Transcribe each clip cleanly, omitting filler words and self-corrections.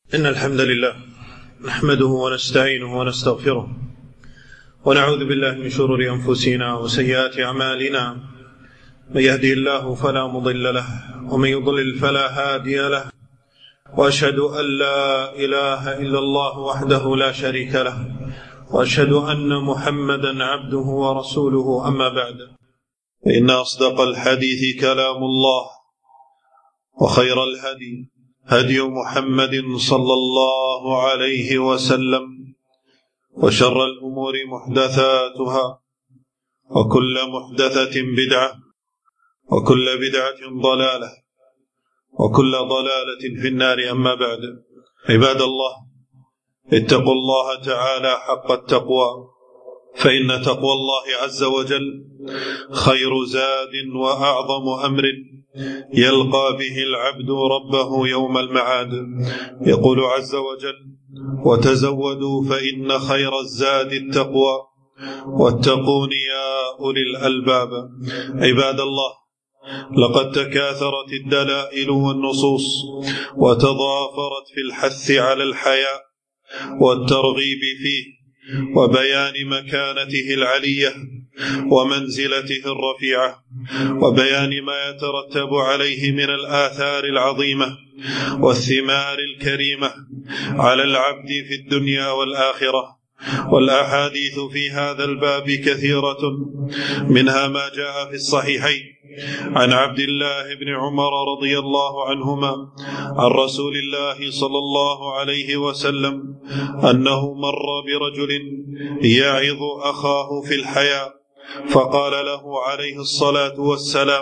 إن الحمد لله نحمده ونستعينه ونستغفره ونعوذ بالله من شرور أنفسنا وسيئات أعمالنا. من يهدي الله فلا مضل له ومن يضلل فلا هادي له، وأشهد أن لا إله إلا الله وحده لا شريك له، وأشهد أن محمدا عبده ورسوله. أما بعد، فإن أصدق الحديث كلام الله، وخير الهدي هدي محمد صلى الله عليه وسلم، وشر الأمور محدثاتها، وكل محدثة بدعة، وكل بدعة ضلالة، وكل ضلالة في النار. أما بعد، عباد الله، اتقوا الله تعالى حق التقوى، فإن تقوى الله عز وجل خير زاد وأعظم أمر يلقى به العبد ربه يوم المعاد. يقول عز وجل: وتزودوا فإن خير الزاد التقوى واتقون يا أولي الألباب. عباد الله، لقد تكاثرت الدلائل والنصوص وتضافرت في الحث على الحياء والترغيب فيه وبيان مكانته العلية ومنزلته الرفيعة، وبيان ما يترتب عليه من الآثار العظيمة والثمار الكريمة على العبد في الدنيا والآخرة. والأحاديث في هذا الباب كثيرة، منها ما جاء في الصحيحين عن عبد الله بن عمر رضي الله عنهما عن رسول الله صلى الله عليه وسلم أنه مر برجل يعظ أخاه في الحياء، فقال له عليه الصلاة والسلام: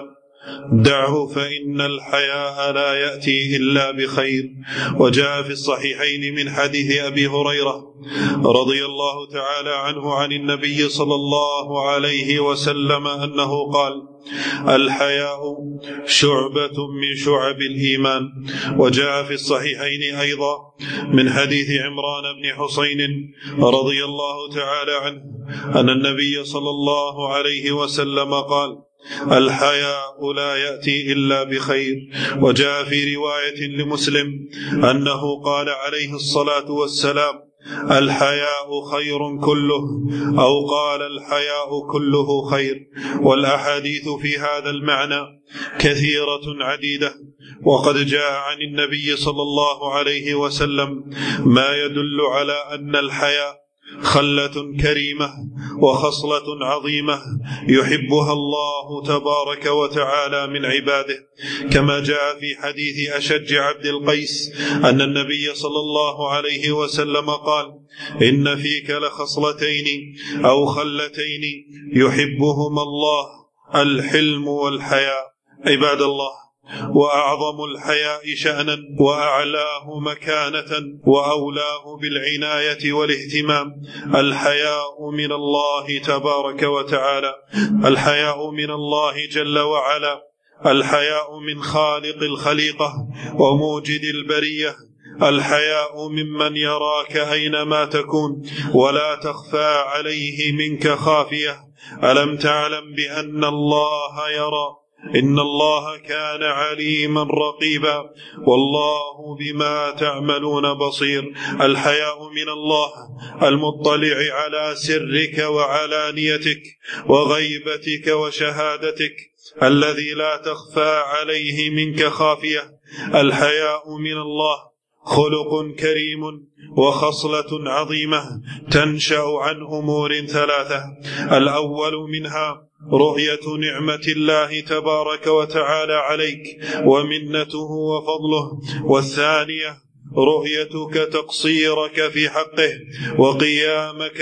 دعه فإن الحياء لا يأتي إلا بخير. وجاء في الصحيحين من حديث أبي هريرة رضي الله تعالى عنه عن النبي صلى الله عليه وسلم أنه قال: الحياء شعبة من شعب الإيمان. وجاء في الصحيحين أيضا من حديث عمران بن حسين رضي الله تعالى عنه أن النبي صلى الله عليه وسلم قال: الحياء لا يأتي إلا بخير. وجاء في رواية لمسلم أنه قال عليه الصلاة والسلام: الحياء خير كله، أو قال: الحياء كله خير. والأحاديث في هذا المعنى كثيرة عديدة، وقد جاء عن النبي صلى الله عليه وسلم ما يدل على أن الحياء خلة كريمة وخصلة عظيمة يحبها الله تبارك وتعالى من عباده، كما جاء في حديث أشج عبد القيس أن النبي صلى الله عليه وسلم قال: إن فيك لخصلتين أو خلتين يحبهما الله، الحلم والحياء. عباد الله، وأعظم الحياء شأنا وأعلاه مكانة وأولاه بالعناية والاهتمام الحياء من الله تبارك وتعالى، الحياء من الله جل وعلا، الحياء من خالق الخليقة وموجد البرية، الحياء ممن يراك أينما تكون ولا تخفى عليه منك خافية. ألم تعلم بأن الله يرى؟ إن الله كان عليما رقيبا، والله بما تعملون بصير. الحياء من الله المطلع على سرك وعلانيتك وغيبتك وشهادتك، الذي لا تخفى عليه منك خافية. الحياء من الله خلق كريم وخصلة عظيمة تنشأ عن أمور ثلاثة: الأول منها رؤية نعمة الله تبارك وتعالى عليك ومنته وفضله، والثانية رؤيتك تقصيرك في حقه وقيامك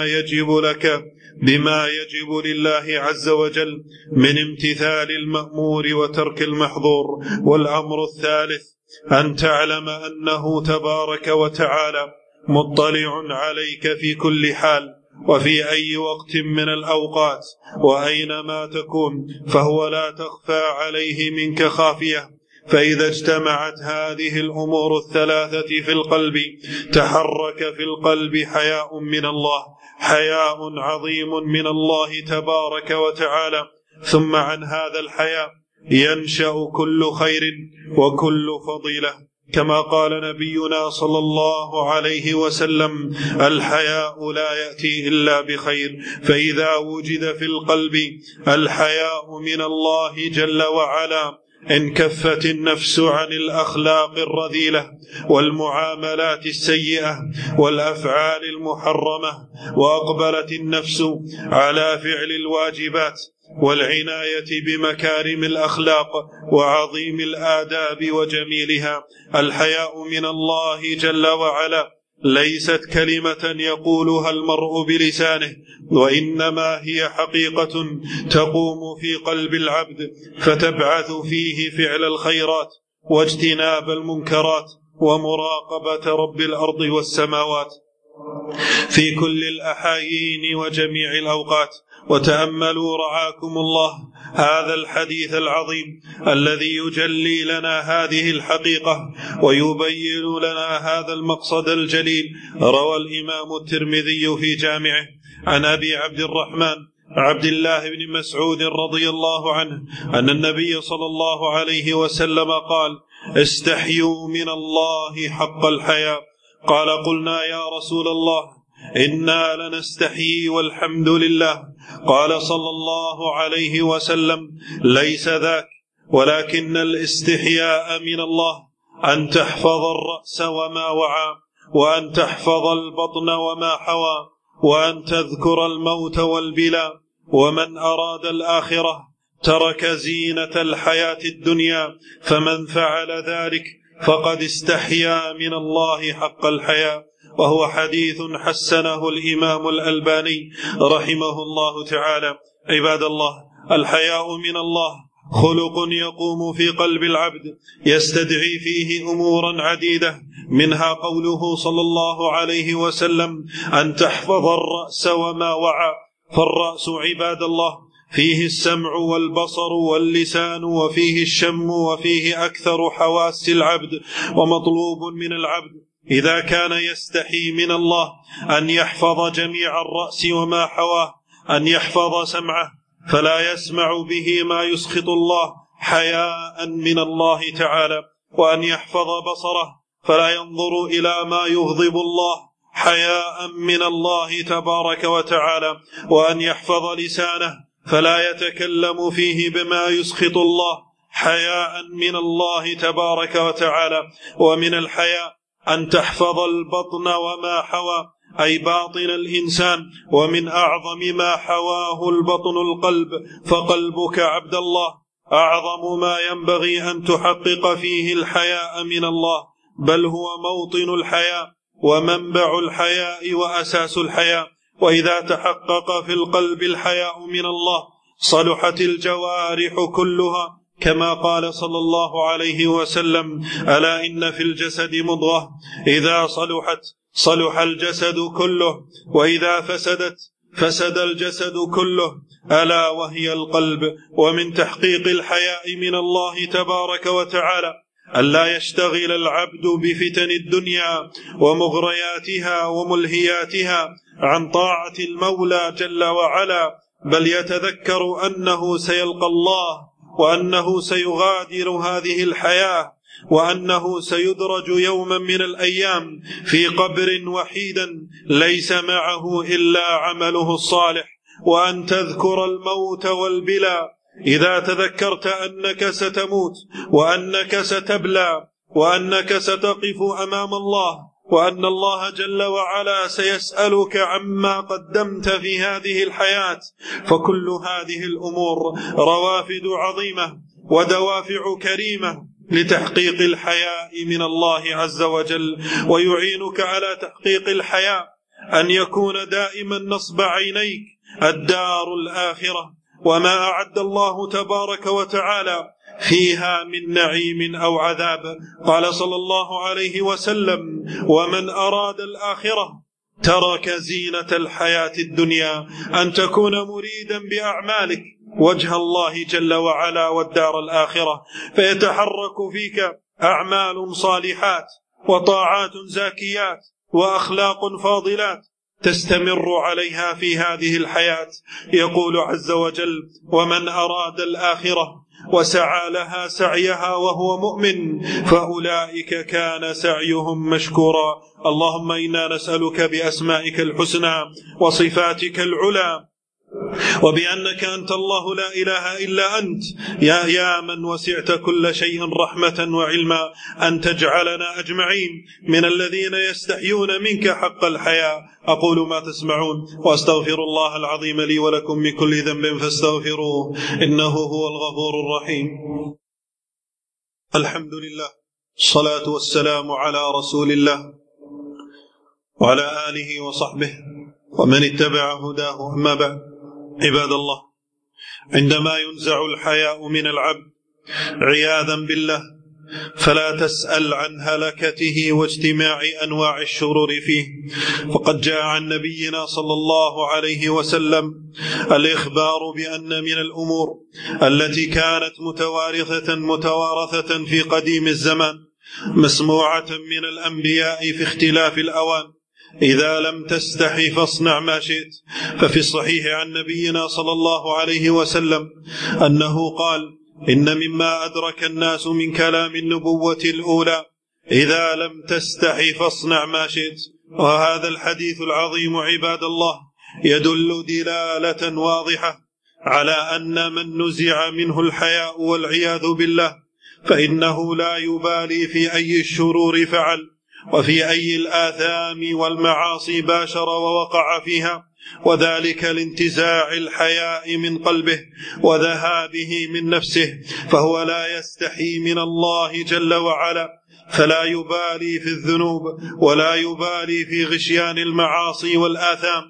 بما يجب لله عز وجل من امتثال المأمور وترك المحظور. والأمر الثالث أن تعلم أنه تبارك وتعالى مطلع عليك في كل حال وفي أي وقت من الأوقات وأينما تكون، فهو لا تخفى عليه منك خافية. فإذا اجتمعت هذه الأمور الثلاثة في القلب تحرك في القلب حياء من الله، حياء عظيم من الله تبارك وتعالى. ثم عن هذا الحياء ينشأ كل خير وكل فضيلة، كما قال نبينا صلى الله عليه وسلم: الحياء لا يأتي إلا بخير. فإذا وجد في القلب الحياء من الله جل وعلا انكفت النفس عن الأخلاق الرذيلة والمعاملات السيئة والأفعال المحرمة، وأقبلت النفس على فعل الواجبات والعناية بمكارم الأخلاق وعظيم الآداب وجميلها. الحياء من الله جل وعلا ليست كلمة يقولها المرء بلسانه، وإنما هي حقيقة تقوم في قلب العبد، فتبعث فيه فعل الخيرات واجتناب المنكرات ومراقبة رب الأرض والسماوات في كل الأحايين وجميع الأوقات. وتأملوا رعاكم الله هذا الحديث العظيم الذي يجلي لنا هذه الحقيقة ويبين لنا هذا المقصد الجليل. روى الإمام الترمذي في جامعه عن أبي عبد الرحمن عبد الله بن مسعود رضي الله عنه أن النبي صلى الله عليه وسلم قال: استحيوا من الله حق الحياء. قال: قلنا يا رسول الله إنا لنستحيي والحمد لله. قال صلى الله عليه وسلم: ليس ذاك، ولكن الاستحياء من الله أن تحفظ الرأس وما وعى، وأن تحفظ البطن وما حوى، وأن تذكر الموت والبلاء. ومن أراد الآخرة ترك زينة الحياة الدنيا، فمن فعل ذلك فقد استحيا من الله حق الحياء. وهو حديث حسنه الإمام الألباني رحمه الله تعالى. عباد الله، الحياء من الله خلق يقوم في قلب العبد يستدعي فيه أمورا عديدة، منها قوله صلى الله عليه وسلم: أن تحفظ الرأس وما وعى. فالرأس عباد الله فيه السمع والبصر واللسان، وفيه الشم، وفيه أكثر حواس العبد. ومطلوب من العبد إذا كان يستحي من الله أن يحفظ جميع الرأس وما حواه، أن يحفظ سمعه فلا يسمع به ما يسخط الله حياء من الله تعالى، وأن يحفظ بصره فلا ينظر إلى ما يغضب الله حياء من الله تبارك وتعالى، وأن يحفظ لسانه فلا يتكلم فيه بما يسخط الله حياء من الله تبارك وتعالى. ومن الحياء أن تحفظ البطن وما حوى، أي باطن الإنسان، ومن أعظم ما حواه البطن القلب. فقلبك عبد الله أعظم ما ينبغي أن تحقق فيه الحياء من الله، بل هو موطن الحياء ومنبع الحياء وأساس الحياء. وإذا تحقق في القلب الحياء من الله صلحت الجوارح كلها، كما قال صلى الله عليه وسلم: ألا إن في الجسد مضغة إذا صلحت صلح الجسد كله، وإذا فسدت فسد الجسد كله، ألا وهي القلب. ومن تحقيق الحياء من الله تبارك وتعالى ألا يشتغل العبد بفتن الدنيا ومغرياتها وملهياتها عن طاعة المولى جل وعلا، بل يتذكر أنه سيلقى الله، وأنه سيغادر هذه الحياة، وأنه سيدرج يوما من الأيام في قبر وحيدا ليس معه إلا عمله الصالح. وأن تذكر الموت والبلاء إذا تذكرت أنك ستموت، وأنك ستبلى، وأنك ستقف أمام الله، وأن الله جل وعلا سيسألك عما قدمت في هذه الحياة. فكل هذه الأمور روافد عظيمة ودوافع كريمة لتحقيق الحياء من الله عز وجل. ويعينك على تحقيق الحياء أن يكون دائما نصب عينيك الدار الآخرة، وما أعد الله تبارك وتعالى فيها من نعيم أو عذاب. قال صلى الله عليه وسلم: ومن أراد الآخرة ترك زينة الحياة الدنيا. أن تكون مريدا بأعمالك وجه الله جل وعلا والدار الآخرة، فيتحرك فيك أعمال صالحات وطاعات زاكيات وأخلاق فاضلات تستمر عليها في هذه الحياة. يقول عز وجل: ومن أراد الآخرة وسعى لها سعيها وهو مؤمن فأولئك كان سعيهم مشكورا. اللهم إنا نسألك بأسمائك الحسنى وصفاتك العلى وبأنك أنت الله لا إله إلا أنت يا من وسعت كل شيء رحمة وعلما، أن تجعلنا أجمعين من الذين يستحيون منك حق الحياة. أقول ما تسمعون وأستغفر الله العظيم لي ولكم من كل ذنب فاستغفروه إنه هو الغفور الرحيم. الحمد لله، الصلاة والسلام على رسول الله وعلى آله وصحبه ومن اتبع هداه. أما بعد، عباد الله، عندما ينزع الحياء من العبد عياذا بالله فلا تسأل عن هلكته واجتماع أنواع الشرور فيه، فقد جاء عن نبينا صلى الله عليه وسلم الإخبار بأن من الأمور التي كانت متوارثة في قديم الزمان مسموعة من الأنبياء في اختلاف الأوان: إذا لم تستحي فاصنع ما شئت. ففي الصحيح عن نبينا صلى الله عليه وسلم أنه قال: إن مما أدرك الناس من كلام النبوة الأولى إذا لم تستحي فاصنع ما شئت. وهذا الحديث العظيم عباد الله يدل دلالة واضحة على أن من نزع منه الحياء والعياذ بالله فإنه لا يبالي في أي الشرور فعل وفي أي الآثام والمعاصي باشر ووقع فيها، وذلك لانتزاع الحياء من قلبه وذهابه من نفسه، فهو لا يستحي من الله جل وعلا، فلا يبالي في الذنوب ولا يبالي في غشيان المعاصي والآثام،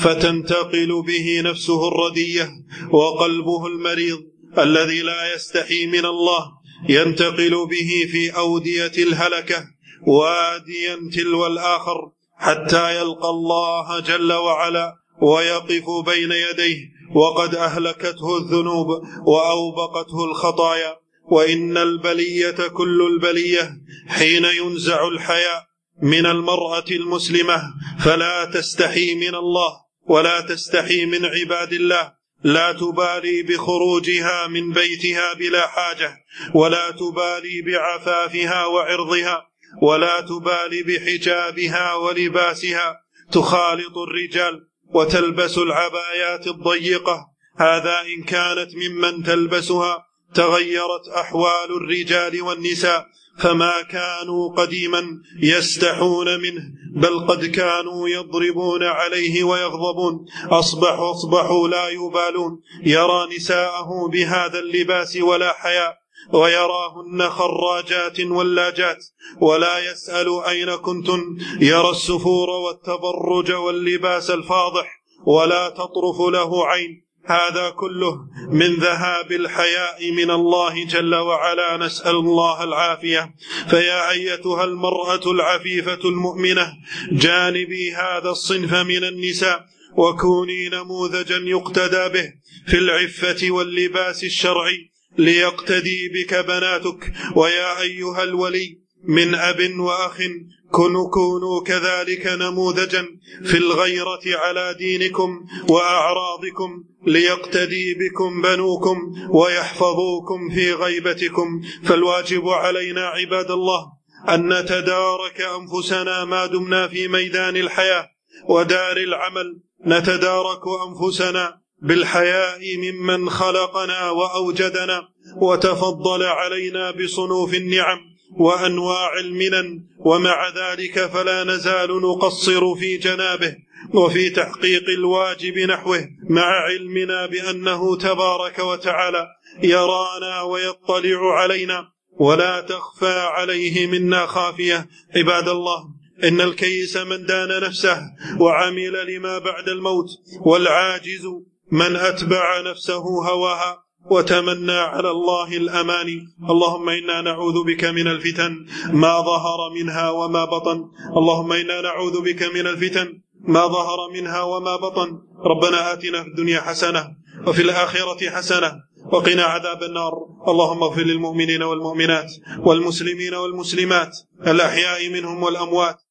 فتنتقل به نفسه الردية وقلبه المريض الذي لا يستحي من الله ينتقل به في أودية الهلكة واديا تلو الآخر حتى يلقى الله جل وعلا ويقف بين يديه وقد أهلكته الذنوب وأوبقته الخطايا. وإن البلية كل البلية حين ينزع الحياء من المرأة المسلمة فلا تستحي من الله ولا تستحي من عباد الله، لا تبالي بخروجها من بيتها بلا حاجة، ولا تبالي بعفافها وعرضها، ولا تبالي بحجابها ولباسها، تخالط الرجال وتلبس العبايات الضيقة. هذا إن كانت ممن تلبسها تغيرت أحوال الرجال والنساء، فما كانوا قديما يستحون منه، بل قد كانوا يضربون عليه ويغضبون. أصبحوا لا يبالون، يرى نساءه بهذا اللباس ولا حياء، ويراهن خراجات ولاجات، ولا يسأل أين كنتن، يرى السفور والتبرج واللباس الفاضح ولا تطرف له عين. هذا كله من ذهاب الحياء من الله جل وعلا، نسأل الله العافية. فيا أيتها المرأة العفيفة المؤمنة، جانبي هذا الصنف من النساء وكوني نموذجا يقتدى به في العفة واللباس الشرعي ليقتدي بك بناتك. ويا أيها الولي من أب وأخ، كونوا كذلك نموذجا في الغيرة على دينكم وأعراضكم ليقتدي بكم بنوكم ويحفظوكم في غيبتكم. فالواجب علينا عباد الله أن نتدارك أنفسنا ما دمنا في ميدان الحياة ودار العمل، نتدارك أنفسنا بالحياء ممن خلقنا وأوجدنا وتفضل علينا بصنوف النعم وأنواع المنن، ومع ذلك فلا نزال نقصر في جنابه وفي تحقيق الواجب نحوه، مع علمنا بأنه تبارك وتعالى يرانا ويطلع علينا ولا تخفى عليه منا خافية. عباد الله، إن الكيس من دان نفسه وعمل لما بعد الموت، والعاجز من أتبع نفسه هواها وتمنى على الله الأماني. اللهم إنا نعوذ بك من الفتن ما ظهر منها وما بطن، اللهم إنا نعوذ بك من الفتن ما ظهر منها وما بطن. ربنا آتنا في الدنيا حسنة وفي الآخرة حسنة وقنا عذاب النار. اللهم اغفر للمؤمنين والمؤمنات والمسلمين والمسلمات الأحياء منهم والأموات